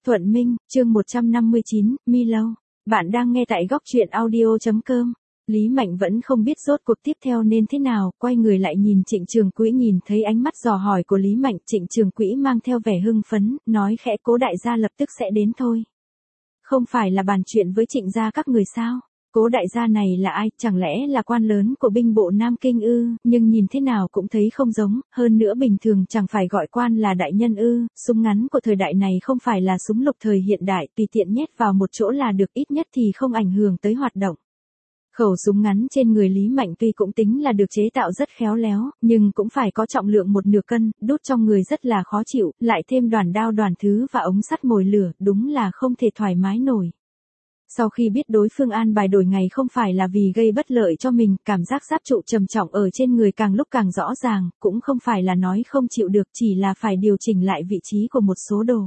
Thuận Minh, chương 159, Milo. Bạn đang nghe tại góc truyện audio.com. Lý Mạnh vẫn không biết rốt cuộc tiếp theo nên thế nào, quay người lại nhìn Trịnh Trường Quỹ, nhìn thấy ánh mắt dò hỏi của Lý Mạnh, Trịnh Trường Quỹ mang theo vẻ hưng phấn, nói khẽ: Cố đại gia lập tức sẽ đến thôi. Không phải là bàn chuyện với Trịnh gia các người sao? Cố đại gia này là ai, chẳng lẽ là quan lớn của binh bộ Nam Kinh ư? Nhưng nhìn thế nào cũng thấy không giống, hơn nữa bình thường chẳng phải gọi quan là đại nhân ư? Súng ngắn của thời đại này không phải là súng lục thời hiện đại, tùy tiện nhét vào một chỗ là được, ít nhất thì không ảnh hưởng tới hoạt động. Khẩu súng ngắn trên người Lý Mạnh tuy cũng tính là được chế tạo rất khéo léo, nhưng cũng phải có trọng lượng 1/2 cân, đút trong người rất là khó chịu, lại thêm đoàn đao đoàn thứ và ống sắt mồi lửa, đúng là không thể thoải mái nổi. Sau khi biết đối phương an bài đổi ngày không phải là vì gây bất lợi cho mình, cảm giác giáp trụ trầm trọng ở trên người càng lúc càng rõ ràng, cũng không phải là nói không chịu được, chỉ là phải điều chỉnh lại vị trí của một số đồ.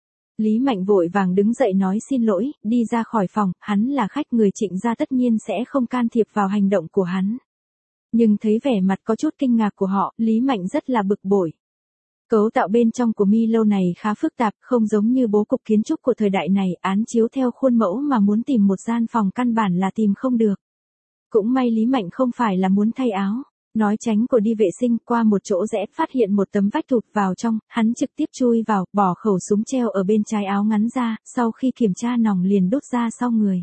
Lý Mạnh vội vàng đứng dậy nói xin lỗi, đi ra khỏi phòng, hắn là khách người Trịnh gia tất nhiên sẽ không can thiệp vào hành động của hắn. Nhưng thấy vẻ mặt có chút kinh ngạc của họ, Lý Mạnh rất là bực bội. Cấu tạo bên trong của Milo này khá phức tạp, không giống như bố cục kiến trúc của thời đại này, án chiếu theo khuôn mẫu mà muốn tìm một gian phòng căn bản là tìm không được. Cũng may Lý Mạnh không phải là muốn thay áo, nói tránh của đi vệ sinh, qua một chỗ rẽ phát hiện một tấm vách thụt vào trong, hắn trực tiếp chui vào, bỏ khẩu súng treo ở bên trái áo ngắn ra, sau khi kiểm tra nòng liền đút ra sau người.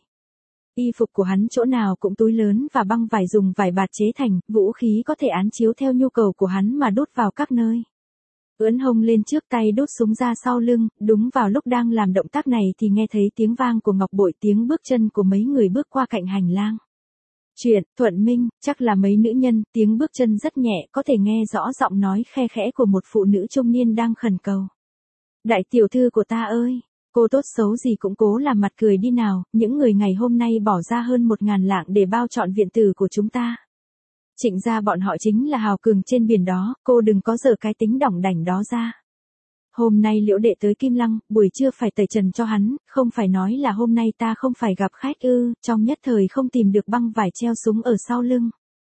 Y phục của hắn chỗ nào cũng túi lớn và băng vải dùng vải bạt chế thành, vũ khí có thể án chiếu theo nhu cầu của hắn mà đút vào các nơi. Ưỡn hông lên trước, tay đút súng ra sau lưng, đúng vào lúc đang làm động tác này thì nghe thấy tiếng vang của ngọc bội, tiếng bước chân của mấy người bước qua cạnh hành lang. Chuyện, Thuận Minh, chắc là mấy nữ nhân, tiếng bước chân rất nhẹ, có thể nghe rõ giọng nói khe khẽ của một phụ nữ trung niên đang khẩn cầu. Đại tiểu thư của ta ơi, cô tốt xấu gì cũng cố làm mặt cười đi nào, những người ngày hôm nay bỏ ra hơn 1000 lạng để bao trọn viện tử của chúng ta. Trịnh gia bọn họ chính là hào cường trên biển đó, cô đừng có giở cái tính đỏng đảnh đó ra. Hôm nay Liễu đệ tới Kim Lăng, buổi trưa phải tẩy trần cho hắn, không phải nói là hôm nay ta không phải gặp khách ư? Trong nhất thời không tìm được băng vải treo súng ở sau lưng.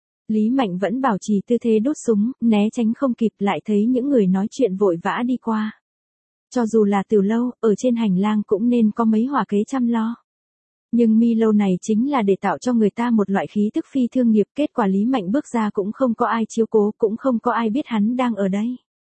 Lý Mạnh vẫn bảo trì tư thế đút súng, né tránh không kịp, lại thấy những người nói chuyện vội vã đi qua. Cho dù là từ lâu, ở trên hành lang cũng nên có mấy hỏa kế chăm lo. Nhưng Milo này chính là để tạo cho người ta một loại khí tức phi thương nghiệp, kết quả Lý Mạnh bước ra cũng không có ai chiếu cố, cũng không có ai biết hắn đang ở đây.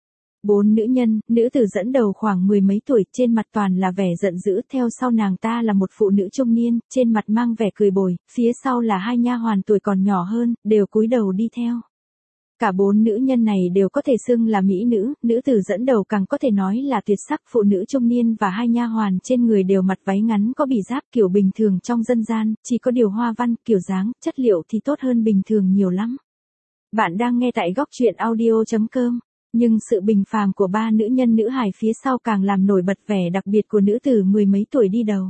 4 nữ nhân, nữ tử dẫn đầu khoảng 10 mấy tuổi, trên mặt toàn là vẻ giận dữ, theo sau nàng ta là một phụ nữ trung niên, trên mặt mang vẻ cười bồi, phía sau là 2 nha hoàn tuổi còn nhỏ hơn, đều cúi đầu đi theo. Cả 4 nữ nhân này đều có thể xưng là mỹ nữ, nữ tử dẫn đầu càng có thể nói là tuyệt sắc, phụ nữ trung niên và 2 nha hoàn trên người đều mặc váy ngắn có bì giáp kiểu bình thường trong dân gian, chỉ có điều hoa văn, kiểu dáng, chất liệu thì tốt hơn bình thường nhiều lắm. Bạn đang nghe tại góc truyện audio.com. Nhưng sự bình phàm của 3 nữ nhân nữ hài phía sau càng làm nổi bật vẻ đặc biệt của nữ tử 10 mấy tuổi đi đầu.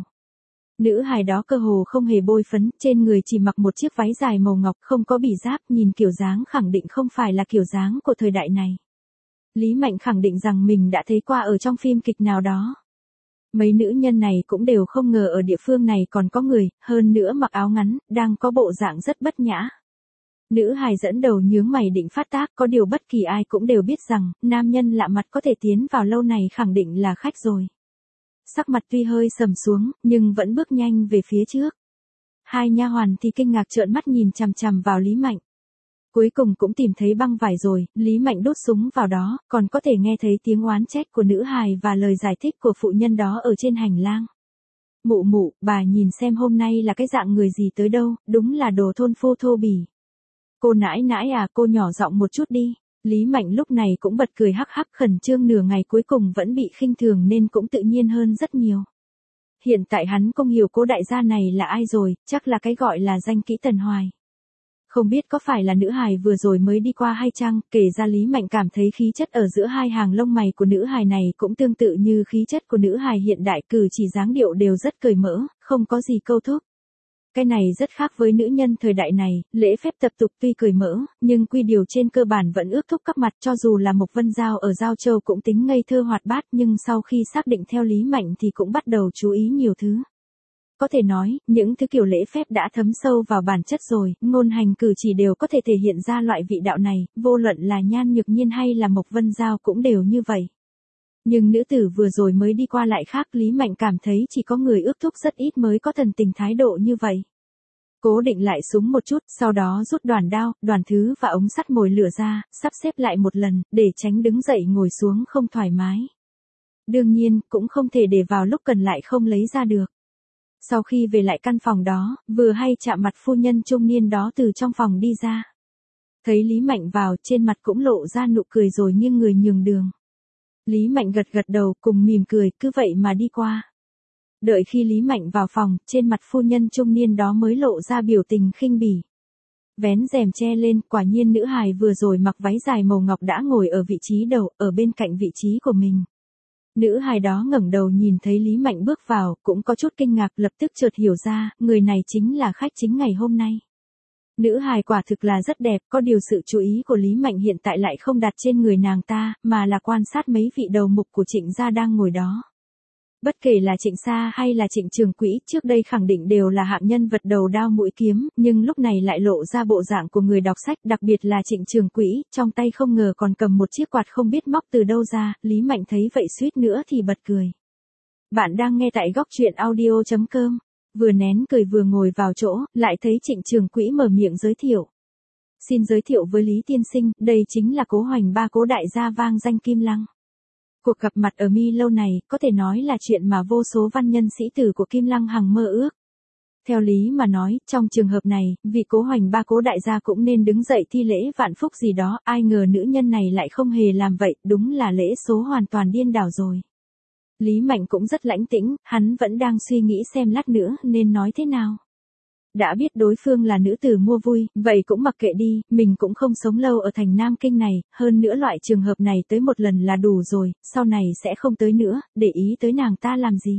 Nữ hài đó cơ hồ không hề bôi phấn, trên người chỉ mặc một chiếc váy dài màu ngọc, không có bì giáp, nhìn kiểu dáng khẳng định không phải là kiểu dáng của thời đại này. Lý Mạnh khẳng định rằng mình đã thấy qua ở trong phim kịch nào đó. Mấy nữ nhân này cũng đều không ngờ ở địa phương này còn có người, hơn nữa mặc áo ngắn, đang có bộ dạng rất bất nhã. Nữ hài dẫn đầu nhướng mày định phát tác, có điều bất kỳ ai cũng đều biết rằng, nam nhân lạ mặt có thể tiến vào lâu này khẳng định là khách rồi. Sắc mặt tuy hơi sầm xuống, nhưng vẫn bước nhanh về phía trước. 2 nha hoàn thì kinh ngạc trợn mắt nhìn chằm chằm vào Lý Mạnh. Cuối cùng cũng tìm thấy băng vải rồi, Lý Mạnh đút súng vào đó, còn có thể nghe thấy tiếng oán trách của nữ hài và lời giải thích của phụ nhân đó ở trên hành lang. Mụ mụ, bà nhìn xem hôm nay là cái dạng người gì tới đâu, đúng là đồ thôn phu thô bỉ. Cô nãi nãi à, cô nhỏ giọng một chút đi. Lý Mạnh lúc này cũng bật cười hắc hắc, khẩn trương nửa ngày cuối cùng vẫn bị khinh thường nên cũng tự nhiên hơn rất nhiều. Hiện tại hắn không hiểu cô đại gia này là ai rồi, chắc là cái gọi là danh kỹ Tần Hoài. Không biết có phải là nữ hài vừa rồi mới đi qua hay chăng, kể ra Lý Mạnh cảm thấy khí chất ở giữa 2 hàng lông mày của nữ hài này cũng tương tự như khí chất của nữ hài hiện đại, cử chỉ dáng điệu đều rất cởi mở, không có gì câu thúc. Cái này rất khác với nữ nhân thời đại này, lễ phép tập tục tuy cởi mở, nhưng quy điều trên cơ bản vẫn ước thúc các mặt, cho dù là Mộc Vân Giao ở Giao Châu cũng tính ngây thơ hoạt bát, nhưng sau khi xác định theo Lý Mạnh thì cũng bắt đầu chú ý nhiều thứ. Có thể nói, những thứ kiểu lễ phép đã thấm sâu vào bản chất rồi, ngôn hành cử chỉ đều có thể thể hiện ra loại vị đạo này, vô luận là Nhan Nhược Nhiên hay là Mộc Vân Giao cũng đều như vậy. Nhưng nữ tử vừa rồi mới đi qua lại khác, Lý Mạnh cảm thấy chỉ có người ước thúc rất ít mới có thần tình thái độ như vậy. Cố định lại súng một chút, sau đó rút đoàn đao, đoàn thứ và ống sắt mồi lửa ra, sắp xếp lại một lần, để tránh đứng dậy ngồi xuống không thoải mái. Đương nhiên, cũng không thể để vào lúc cần lại không lấy ra được. Sau khi về lại căn phòng đó, vừa hay chạm mặt phu nhân trung niên đó từ trong phòng đi ra. Thấy Lý Mạnh vào, trên mặt cũng lộ ra nụ cười rồi nghiêng người nhường đường. Lý Mạnh gật gật đầu cùng mỉm cười, cứ vậy mà đi qua. Đợi khi Lý Mạnh vào phòng, trên mặt phu nhân trung niên đó mới lộ ra biểu tình khinh bỉ. Vén rèm che lên, quả nhiên nữ hài vừa rồi mặc váy dài màu ngọc đã ngồi ở vị trí đầu, ở bên cạnh vị trí của mình. Nữ hài đó ngẩng đầu nhìn thấy Lý Mạnh bước vào, cũng có chút kinh ngạc, lập tức chợt hiểu ra, người này chính là khách chính ngày hôm nay. Nữ hài quả thực là rất đẹp, có điều sự chú ý của Lý Mạnh hiện tại lại không đặt trên người nàng ta, mà là quan sát mấy vị đầu mục của Trịnh gia đang ngồi đó. Bất kể là Trịnh Sa hay là Trịnh Trường Quỹ, trước đây khẳng định đều là hạng nhân vật đầu đao mũi kiếm, nhưng lúc này lại lộ ra bộ dạng của người đọc sách, đặc biệt là Trịnh Trường Quỹ, trong tay không ngờ còn cầm một chiếc quạt không biết móc từ đâu ra, Lý Mạnh thấy vậy suýt nữa thì bật cười. Bạn đang nghe tại góc truyện audio.com, vừa nén cười vừa ngồi vào chỗ, lại thấy Trịnh Trường Quỹ mở miệng giới thiệu. Xin giới thiệu với Lý tiên sinh, đây chính là Cố Hoành Ba, Cố đại gia vang danh Kim Lăng. Cuộc gặp mặt ở Mi lâu này, có thể nói là chuyện mà vô số văn nhân sĩ tử của Kim Lăng hằng mơ ước. Theo lý mà nói, trong trường hợp này, vị Cố Hoành Ba Cố đại gia cũng nên đứng dậy thi lễ vạn phúc gì đó, ai ngờ nữ nhân này lại không hề làm vậy, đúng là lễ số hoàn toàn điên đảo rồi. Lý Mạnh cũng rất lãnh tĩnh, hắn vẫn đang suy nghĩ xem lát nữa nên nói thế nào. Đã biết đối phương là nữ tử mua vui, vậy cũng mặc kệ đi, mình cũng không sống lâu ở thành Nam Kinh này, hơn nữa loại trường hợp này tới một lần là đủ rồi, sau này sẽ không tới nữa, để ý tới nàng ta làm gì.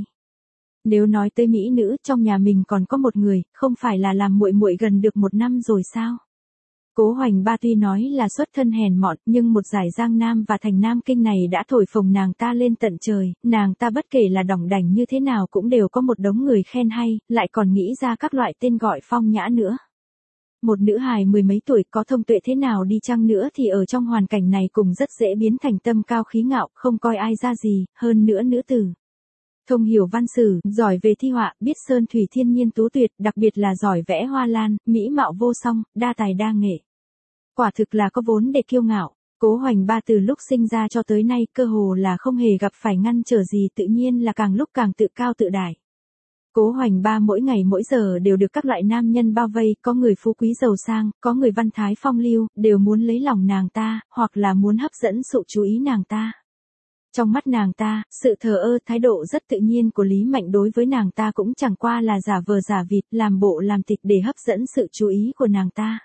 Nếu nói tới mỹ nữ, trong nhà mình còn có một người, không phải là làm muội muội gần được 1 năm rồi sao? Cố Hoành Ba tuy nói là xuất thân hèn mọn, nhưng một giải Giang Nam và thành Nam Kinh này đã thổi phồng nàng ta lên tận trời, nàng ta bất kể là đỏng đảnh như thế nào cũng đều có một đống người khen hay, lại còn nghĩ ra các loại tên gọi phong nhã nữa. Một nữ hài 10 mấy tuổi có thông tuệ thế nào đi chăng nữa thì ở trong hoàn cảnh này cũng rất dễ biến thành tâm cao khí ngạo, không coi ai ra gì, hơn nữa nữ tử. Thông hiểu văn sử, giỏi về thi họa, biết sơn thủy thiên nhiên tú tuyệt, đặc biệt là giỏi vẽ hoa lan, mỹ mạo vô song, đa tài đa nghệ. Quả thực là có vốn để kiêu ngạo. Cố Hoành Ba từ lúc sinh ra cho tới nay cơ hồ là không hề gặp phải ngăn trở gì, tự nhiên là càng lúc càng tự cao tự đại. Cố Hoành Ba mỗi ngày mỗi giờ đều được các loại nam nhân bao vây, có người phú quý giàu sang, có người văn thái phong lưu, đều muốn lấy lòng nàng ta, hoặc là muốn hấp dẫn sự chú ý nàng ta. Trong mắt nàng ta, sự thờ ơ, thái độ rất tự nhiên của Lý Mạnh đối với nàng ta cũng chẳng qua là giả vờ giả vịt, làm bộ làm tịch để hấp dẫn sự chú ý của nàng ta.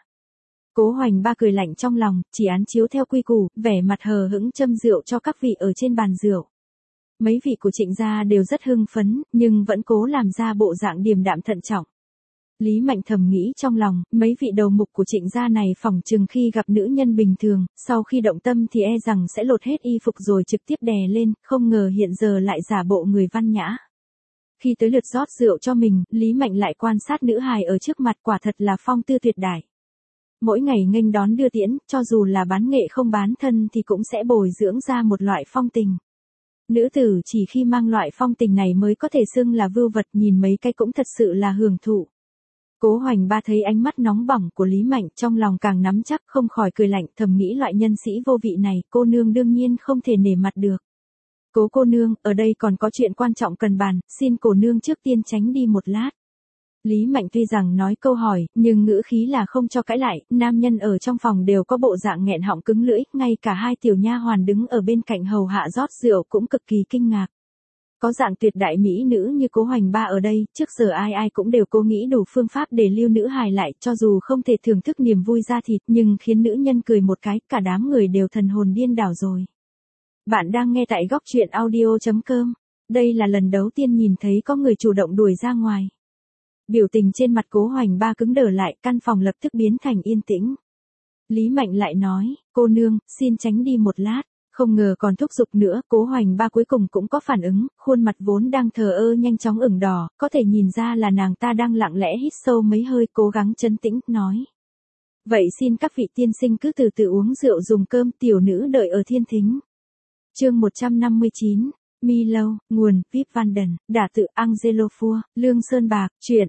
Cố Hoành Ba cười lạnh trong lòng, chỉ án chiếu theo quy củ, vẻ mặt hờ hững châm rượu cho các vị ở trên bàn rượu. Mấy vị của Trịnh gia đều rất hưng phấn, nhưng vẫn cố làm ra bộ dạng điềm đạm thận trọng. Lý Mạnh thầm nghĩ trong lòng, mấy vị đầu mục của Trịnh gia này phỏng chừng khi gặp nữ nhân bình thường, sau khi động tâm thì e rằng sẽ lột hết y phục rồi trực tiếp đè lên, không ngờ hiện giờ lại giả bộ người văn nhã. Khi tới lượt rót rượu cho mình, Lý Mạnh lại quan sát nữ hài ở trước mặt, quả thật là phong tư tuyệt đại. Mỗi ngày nghênh đón đưa tiễn, cho dù là bán nghệ không bán thân thì cũng sẽ bồi dưỡng ra một loại phong tình. Nữ tử chỉ khi mang loại phong tình này mới có thể xưng là vưu vật, nhìn mấy cái cũng thật sự là hưởng thụ. Cố Hoành Ba thấy ánh mắt nóng bỏng của Lý Mạnh, trong lòng càng nắm chắc, không khỏi cười lạnh, thầm nghĩ loại nhân sĩ vô vị này, cô nương đương nhiên không thể nể mặt được. Cố cô nương, ở đây còn có chuyện quan trọng cần bàn, xin cô nương trước tiên tránh đi một lát. Lý Mạnh tuy rằng nói câu hỏi, nhưng ngữ khí là không cho cãi lại, nam nhân ở trong phòng đều có bộ dạng nghẹn họng cứng lưỡi, ngay cả hai tiểu nha hoàn đứng ở bên cạnh hầu hạ rót rượu cũng cực kỳ kinh ngạc. Có dạng tuyệt đại mỹ nữ như Cố Hoành Ba ở đây, trước giờ ai ai cũng đều cố nghĩ đủ phương pháp để lưu nữ hài lại, cho dù không thể thưởng thức niềm vui da thịt, nhưng khiến nữ nhân cười một cái, cả đám người đều thần hồn điên đảo rồi. Bạn đang nghe tại góc truyện audio.com. Đây là lần đầu tiên nhìn thấy có người chủ động đuổi ra ngoài. Biểu tình trên mặt Cố Hoành Ba cứng đờ lại, căn phòng lập tức biến thành yên tĩnh. Lý Mạnh lại nói, cô nương, xin tránh đi một lát. Không ngờ còn thúc giục nữa, Cố Hoành Ba cuối cùng cũng có phản ứng, khuôn mặt vốn đang thờ ơ nhanh chóng ửng đỏ, có thể nhìn ra là nàng ta đang lặng lẽ hít sâu mấy hơi, cố gắng trấn tĩnh, nói. Vậy xin các vị tiên sinh cứ từ từ uống rượu dùng cơm, tiểu nữ đợi ở thiên thính. Chương 159, Milo, nguồn, Vip Vanden, đả tự Angelo Fua, Lương Sơn Bạc, chuyện,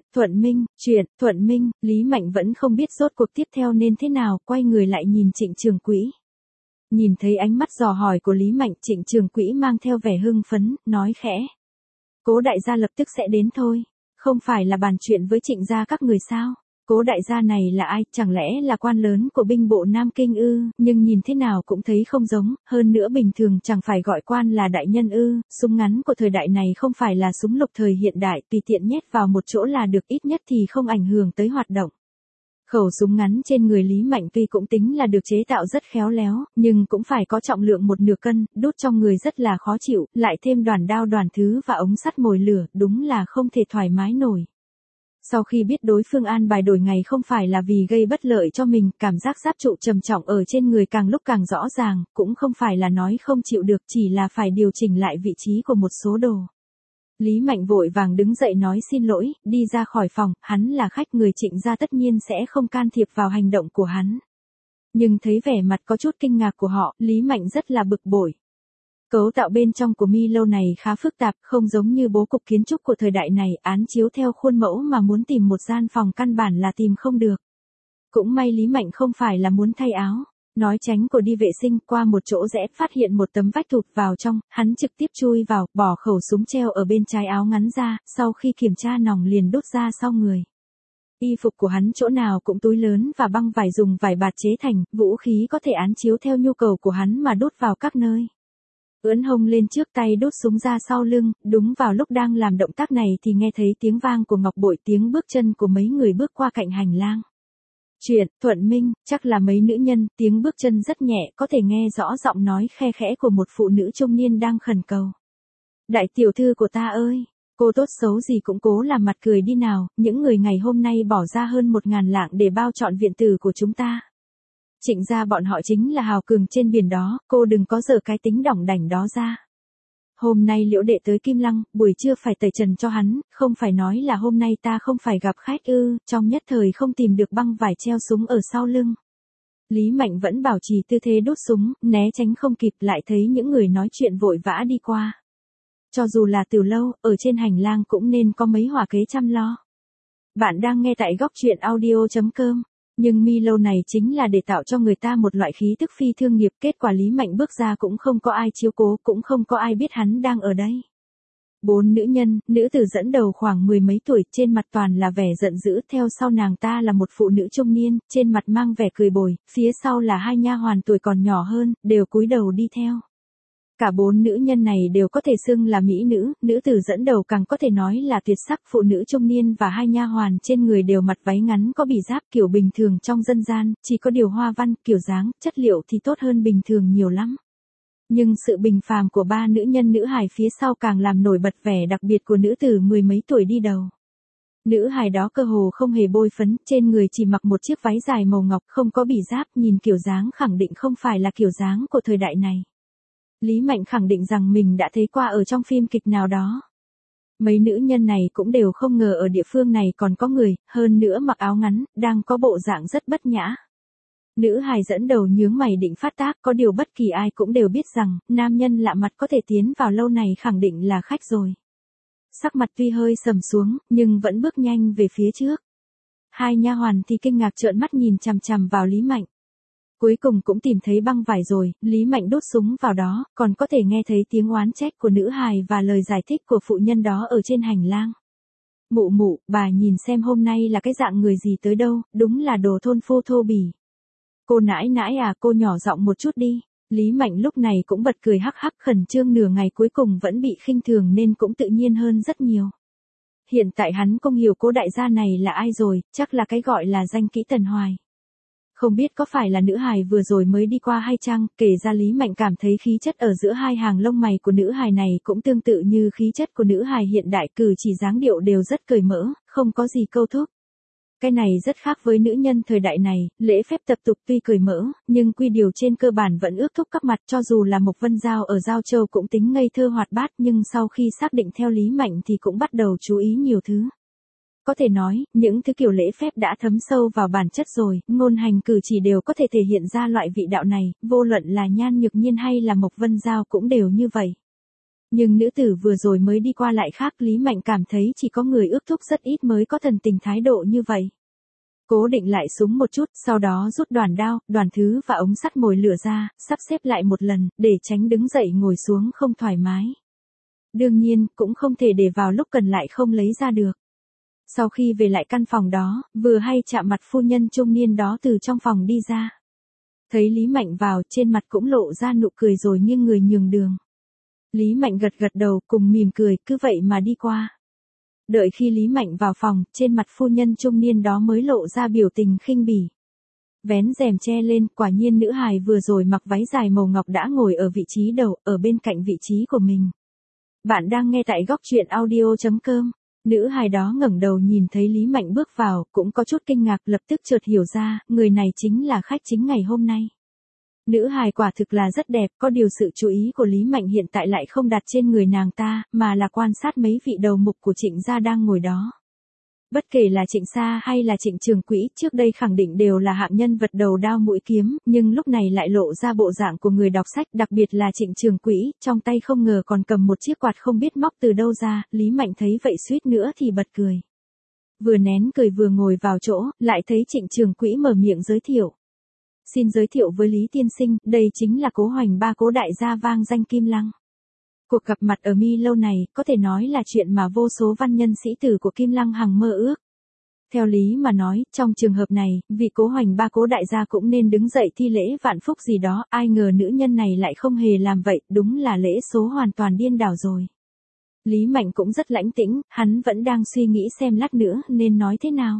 Thuận Minh, Lý Mạnh vẫn không biết rốt cuộc tiếp theo nên thế nào, quay người lại nhìn Trịnh Trường Quỹ. Nhìn thấy ánh mắt dò hỏi của Lý Mạnh, Trịnh Trường Quỹ mang theo vẻ hưng phấn, nói khẽ. Cố đại gia lập tức sẽ đến thôi, không phải là bàn chuyện với Trịnh gia các người sao? Cố đại gia này là ai, chẳng lẽ là quan lớn của binh bộ Nam Kinh ư, nhưng nhìn thế nào cũng thấy không giống, hơn nữa bình thường chẳng phải gọi quan là đại nhân ư, súng ngắn của thời đại này không phải là súng lục thời hiện đại, tùy tiện nhét vào một chỗ là được, ít nhất thì không ảnh hưởng tới hoạt động. Khẩu súng ngắn trên người Lý Mạnh tuy cũng tính là được chế tạo rất khéo léo, nhưng cũng phải có trọng lượng 1/2 cân, đút trong người rất là khó chịu, lại thêm đoàn đao đoàn thứ và ống sắt mồi lửa, đúng là không thể thoải mái nổi. Sau khi biết đối phương an bài đổi ngày không phải là vì gây bất lợi cho mình, cảm giác giáp trụ trầm trọng ở trên người càng lúc càng rõ ràng, cũng không phải là nói không chịu được, chỉ là phải điều chỉnh lại vị trí của một số đồ. Lý Mạnh vội vàng đứng dậy nói xin lỗi, đi ra khỏi phòng, hắn là khách người Trịnh gia tất nhiên sẽ không can thiệp vào hành động của hắn. Nhưng thấy vẻ mặt có chút kinh ngạc của họ, Lý Mạnh rất là bực bội. Cấu tạo bên trong của Milo này khá phức tạp, không giống như bố cục kiến trúc của thời đại này, án chiếu theo khuôn mẫu mà muốn tìm một gian phòng căn bản là tìm không được. Cũng may Lý Mạnh không phải là muốn thay áo, nói tránh của đi vệ sinh, qua một chỗ rẽ phát hiện một tấm vách thụt vào trong, hắn trực tiếp chui vào, bỏ khẩu súng treo ở bên trái áo ngắn ra, sau khi kiểm tra nòng liền đút ra sau người. Y phục của hắn chỗ nào cũng túi lớn và băng vải dùng vải bạt chế thành, vũ khí có thể án chiếu theo nhu cầu của hắn mà đút vào các nơi. Ưỡn hông lên trước, tay đút súng ra sau lưng, đúng vào lúc đang làm động tác này thì nghe thấy tiếng vang của ngọc bội, tiếng bước chân của mấy người bước qua cạnh hành lang. Chuyện, Thuận Minh, chắc là mấy nữ nhân, tiếng bước chân rất nhẹ, có thể nghe rõ giọng nói khe khẽ của một phụ nữ trung niên đang khẩn cầu. Đại tiểu thư của ta ơi, cô tốt xấu gì cũng cố làm mặt cười đi nào, những người ngày hôm nay bỏ ra hơn 1.000 lạng để bao trọn viện tử của chúng ta. Trịnh gia bọn họ chính là hào cường trên biển đó, cô đừng có giở cái tính đỏng đảnh đó ra. Hôm nay Liễu đệ tới Kim Lăng, buổi trưa phải tẩy trần cho hắn, không phải nói là hôm nay ta không phải gặp khách ư, trong nhất thời không tìm được băng vải treo súng ở sau lưng. Lý Mạnh vẫn bảo trì tư thế đút súng, né tránh không kịp, lại thấy những người nói chuyện vội vã đi qua. Cho dù là từ lâu, ở trên hành lang cũng nên có mấy hỏa kế chăm lo. Bạn đang nghe tại góc truyện audio.com. Nhưng Milo này chính là để tạo cho người ta một loại khí tức phi thương nghiệp, kết quả Lý Mạnh bước ra cũng không có ai chiếu cố, cũng không có ai biết hắn đang ở đây. 4 nữ nhân, nữ tử dẫn đầu khoảng 10 mấy tuổi, trên mặt toàn là vẻ giận dữ, theo sau nàng ta là một phụ nữ trung niên, trên mặt mang vẻ cười bồi, phía sau là 2 nha hoàn tuổi còn nhỏ hơn, đều cúi đầu đi theo. Cả 4 nữ nhân này đều có thể xưng là mỹ nữ, nữ tử dẫn đầu càng có thể nói là tuyệt sắc, phụ nữ trung niên và 2 nha hoàn trên người đều mặc váy ngắn có bì giáp kiểu bình thường trong dân gian, chỉ có điều hoa văn, kiểu dáng, chất liệu thì tốt hơn bình thường nhiều lắm. Nhưng sự bình phàm của 3 nữ nhân nữ hài phía sau càng làm nổi bật vẻ đặc biệt của nữ tử 10 mấy tuổi đi đầu. Nữ hài đó cơ hồ không hề bôi phấn, trên người chỉ mặc một chiếc váy dài màu ngọc, không có bì giáp, nhìn kiểu dáng khẳng định không phải là kiểu dáng của thời đại này. Lý Mạnh khẳng định rằng mình đã thấy qua ở trong phim kịch nào đó. Mấy nữ nhân này cũng đều không ngờ ở địa phương này còn có người, hơn nữa mặc áo ngắn, đang có bộ dạng rất bất nhã. Nữ hài dẫn đầu nhướng mày định phát tác, có điều bất kỳ ai cũng đều biết rằng, nam nhân lạ mặt có thể tiến vào lâu này khẳng định là khách rồi. Sắc mặt tuy hơi sầm xuống, nhưng vẫn bước nhanh về phía trước. 2 nha hoàn thì kinh ngạc trợn mắt nhìn chằm chằm vào Lý Mạnh. Cuối cùng cũng tìm thấy băng vải rồi, Lý Mạnh đút súng vào đó, còn có thể nghe thấy tiếng oán trách của nữ hài và lời giải thích của phụ nhân đó ở trên hành lang. Mụ mụ, bà nhìn xem hôm nay là cái dạng người gì tới đâu, đúng là đồ thôn phu thô bỉ. Cô nãi nãi à, cô nhỏ giọng một chút đi. Lý Mạnh lúc này cũng bật cười hắc hắc, khẩn trương nửa ngày cuối cùng vẫn bị khinh thường nên cũng tự nhiên hơn rất nhiều. Hiện tại hắn không hiểu cô đại gia này là ai rồi, chắc là cái gọi là danh kỹ Tần Hoài. Không biết có phải là nữ hài vừa rồi mới đi qua hay chăng, kể ra Lý Mạnh cảm thấy khí chất ở giữa 2 hàng lông mày của nữ hài này cũng tương tự như khí chất của nữ hài hiện đại, cử chỉ dáng điệu đều rất cởi mở, không có gì câu thúc. Cái này rất khác với nữ nhân thời đại này, lễ phép tập tục tuy cởi mở, nhưng quy điều trên cơ bản vẫn ước thúc các mặt, cho dù là Mộc Vân Giao ở Giao Châu cũng tính ngây thơ hoạt bát, nhưng sau khi xác định theo Lý Mạnh thì cũng bắt đầu chú ý nhiều thứ. có thể nói, những thứ kiểu lễ phép đã thấm sâu vào bản chất rồi, ngôn hành cử chỉ đều có thể thể hiện ra loại vị đạo này, vô luận là Nhan Nhược Nhiên hay là Mộc Vân Giao cũng đều như vậy. Nhưng nữ tử vừa rồi mới đi qua lại khác, Lý Mạnh cảm thấy chỉ có người ước thúc rất ít mới có thần tình thái độ như vậy. Cố định lại súng một chút, sau đó rút đoàn đao, đoàn thứ và ống sắt mồi lửa ra, sắp xếp lại một lần, để tránh đứng dậy ngồi xuống không thoải mái. Đương nhiên, cũng không thể để vào lúc cần lại không lấy ra được. Sau khi về lại căn phòng đó, vừa hay chạm mặt phu nhân trung niên đó từ trong phòng đi ra. Thấy Lý Mạnh vào, trên mặt cũng lộ ra nụ cười rồi nghiêng người nhường đường. Lý Mạnh gật gật đầu cùng mỉm cười, cứ vậy mà đi qua. Đợi khi Lý Mạnh vào phòng, trên mặt phu nhân trung niên đó mới lộ ra biểu tình khinh bỉ. Vén rèm che lên, quả nhiên nữ hài vừa rồi mặc váy dài màu ngọc đã ngồi ở vị trí đầu, ở bên cạnh vị trí của mình. Bạn đang nghe tại góc truyện audio.com. Nữ hài đó ngẩng đầu nhìn thấy Lý Mạnh bước vào, cũng có chút kinh ngạc, lập tức chợt hiểu ra, người này chính là khách chính ngày hôm nay. Nữ hài quả thực là rất đẹp, có điều sự chú ý của Lý Mạnh hiện tại lại không đặt trên người nàng ta, mà là quan sát mấy vị đầu mục của Trịnh gia đang ngồi đó. Bất kể là Trịnh Sa hay là Trịnh Trường Quỹ, trước đây khẳng định đều là hạng nhân vật đầu đao mũi kiếm, nhưng lúc này lại lộ ra bộ dạng của người đọc sách, đặc biệt là Trịnh Trường Quỹ, trong tay không ngờ còn cầm một chiếc quạt không biết móc từ đâu ra, Lý Mạnh thấy vậy suýt nữa thì bật cười. Vừa nén cười vừa ngồi vào chỗ, lại thấy Trịnh Trường Quỹ mở miệng giới thiệu. Xin giới thiệu với Lý tiên sinh, đây chính là Cố Hoành Ba, Cố đại gia vang danh Kim Lăng. Cuộc gặp mặt ở Mi lâu này, có thể nói là chuyện mà vô số văn nhân sĩ tử của Kim Lăng hằng mơ ước. Theo lý mà nói, trong trường hợp này, vị Cố Hoành Ba Cố đại gia cũng nên đứng dậy thi lễ vạn phúc gì đó, ai ngờ nữ nhân này lại không hề làm vậy, đúng là lễ số hoàn toàn điên đảo rồi. Lý Mạnh cũng rất lãnh tĩnh, hắn vẫn đang suy nghĩ xem lát nữa nên nói thế nào.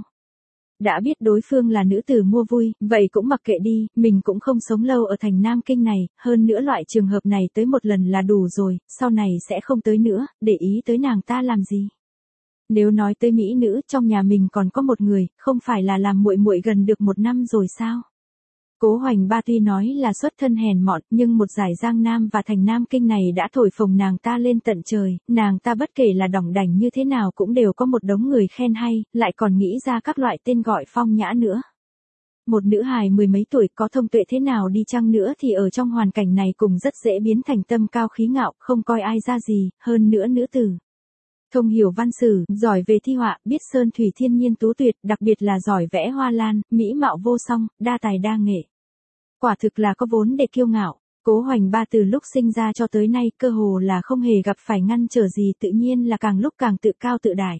Đã biết đối phương là nữ tử mua vui, vậy cũng mặc kệ đi, mình cũng không sống lâu ở thành Nam Kinh này, hơn nữa loại trường hợp này tới một lần là đủ rồi, sau này sẽ không tới nữa, để ý tới nàng ta làm gì. Nếu nói tới mỹ nữ, trong nhà mình còn có một người, không phải là làm muội muội gần được 1 năm rồi sao? Cố Hoành Ba tuy nói là xuất thân hèn mọn, nhưng một giải Giang Nam và thành Nam Kinh này đã thổi phồng nàng ta lên tận trời, nàng ta bất kể là đỏng đảnh như thế nào cũng đều có một đống người khen hay, lại còn nghĩ ra các loại tên gọi phong nhã nữa. Một nữ hài 10 mấy tuổi có thông tuệ thế nào đi chăng nữa thì ở trong hoàn cảnh này cũng rất dễ biến thành tâm cao khí ngạo, không coi ai ra gì, hơn nữa nữ tử. Thông hiểu văn sử, giỏi về thi họa, biết sơn thủy thiên nhiên tú tuyệt, đặc biệt là giỏi vẽ hoa lan, mỹ mạo vô song, đa tài đa nghệ. Quả thực là có vốn để kiêu ngạo. Cố Hoành Ba từ lúc sinh ra cho tới nay cơ hồ là không hề gặp phải ngăn trở gì, tự nhiên là càng lúc càng tự cao tự đại.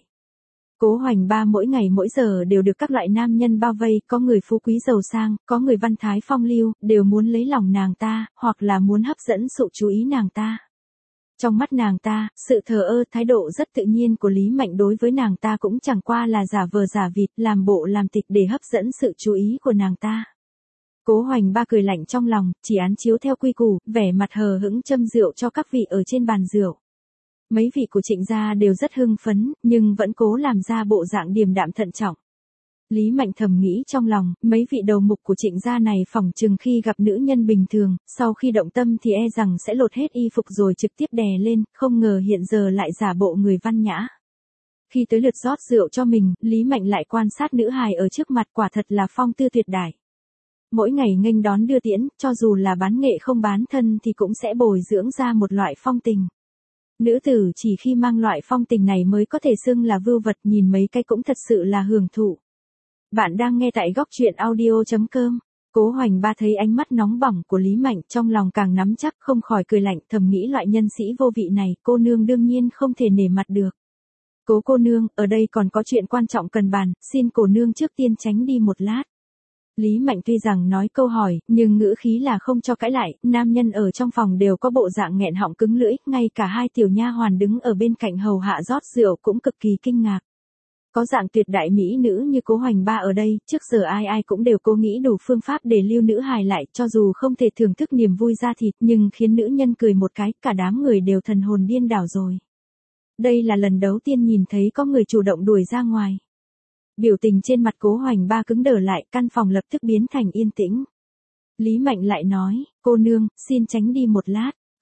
Cố Hoành Ba mỗi ngày mỗi giờ đều được các loại nam nhân bao vây, có người phú quý giàu sang, có người văn thái phong lưu, đều muốn lấy lòng nàng ta, hoặc là muốn hấp dẫn sự chú ý nàng ta. Trong mắt nàng ta, sự thờ ơ, thái độ rất tự nhiên của Lý Mạnh đối với nàng ta cũng chẳng qua là giả vờ giả vịt, làm bộ làm tịch để hấp dẫn sự chú ý của nàng ta. Cố Hoành Ba cười lạnh trong lòng, chỉ án chiếu theo quy củ, vẻ mặt hờ hững châm rượu cho các vị ở trên bàn rượu. Mấy vị của Trịnh gia đều rất hưng phấn, nhưng vẫn cố làm ra bộ dạng điềm đạm thận trọng. Lý Mạnh thầm nghĩ trong lòng, mấy vị đầu mục của Trịnh gia này phỏng chừng khi gặp nữ nhân bình thường, sau khi động tâm thì e rằng sẽ lột hết y phục rồi trực tiếp đè lên, không ngờ hiện giờ lại giả bộ người văn nhã. Khi tới lượt rót rượu cho mình, Lý Mạnh lại quan sát nữ hài ở trước mặt, quả thật là phong tư tuyệt đại. Mỗi ngày nghênh đón đưa tiễn, cho dù là bán nghệ không bán thân thì cũng sẽ bồi dưỡng ra một loại phong tình. Nữ tử chỉ khi mang loại phong tình này mới có thể xưng là vưu vật, nhìn mấy cái cũng thật sự là hưởng thụ. Bạn đang nghe tại góc truyện audio.com. Cố Hoành Ba thấy ánh mắt nóng bỏng của Lý Mạnh, trong lòng càng nắm chắc, không khỏi cười lạnh, thầm nghĩ loại nhân sĩ vô vị này, cô nương đương nhiên không thể nể mặt được. Cố cô nương, ở đây còn có chuyện quan trọng cần bàn, xin cô nương trước tiên tránh đi một lát. Lý Mạnh tuy rằng nói câu hỏi, nhưng ngữ khí là không cho cãi lại, nam nhân ở trong phòng đều có bộ dạng nghẹn họng cứng lưỡi, ngay cả hai tiểu nha hoàn đứng ở bên cạnh hầu hạ rót rượu cũng cực kỳ kinh ngạc. Có dạng tuyệt đại mỹ nữ như Cố Hoành Ba ở đây, trước giờ ai ai cũng đều cố nghĩ đủ phương pháp để lưu nữ hài lại, cho dù không thể thưởng thức niềm vui ra thịt, nhưng khiến nữ nhân cười một cái, cả đám người đều thần hồn điên đảo rồi. Đây là lần đầu tiên nhìn thấy có người chủ động đuổi ra ngoài. Biểu tình trên mặt Cố Hoành Ba cứng đờ lại, căn phòng lập tức biến thành yên tĩnh. Lý Mạnh lại nói, cô nương, xin tránh đi một lát.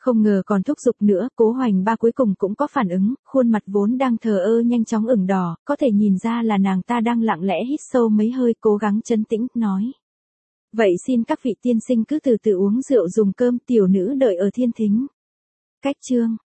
Không ngờ còn thúc giục nữa, Cố Hoành Ba cuối cùng cũng có phản ứng, khuôn mặt vốn đang thờ ơ nhanh chóng ửng đỏ, có thể nhìn ra là nàng ta đang lặng lẽ hít sâu mấy hơi cố gắng trấn tĩnh, nói. Vậy xin các vị tiên sinh cứ từ từ uống rượu dùng cơm, tiểu nữ đợi ở thiên thính. Cách chương